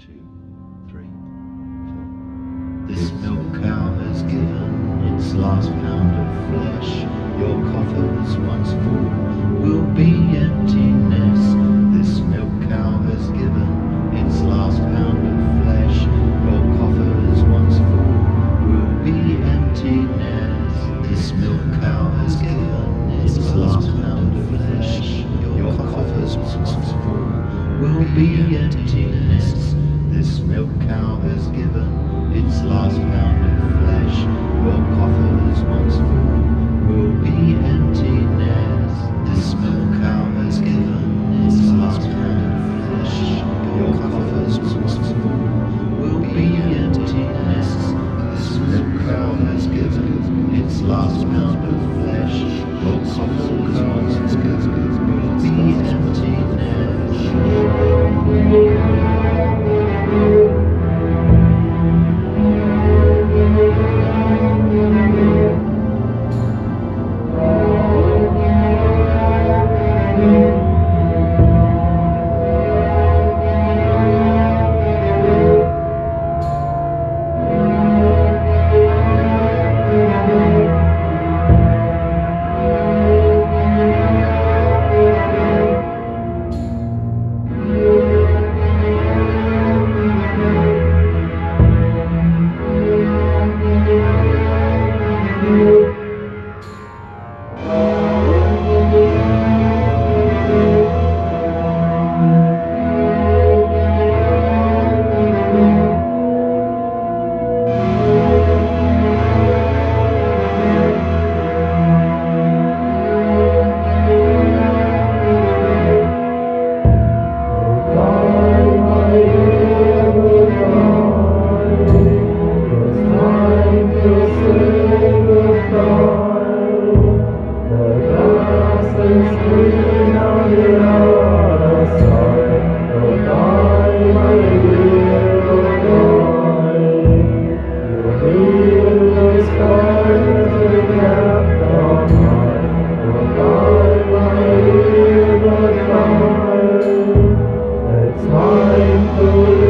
2, 3, 4. This milk cow has given its last pound of flesh. Your coffers once full will be emptiness. This milk cow has given its last pound of flesh. Your coffers once full will be emptiness. This milk cow has given its last pound of flesh. Your coffers once full will be emptiness. This milk cow has given its last pound of flesh. Your coffers once full will be emptiness. This milk cow has given its last pound of flesh. Your coffers once full will be emptiness. This milk cow has given its last pound of flesh. Your coffers once full will be emptiness. Time to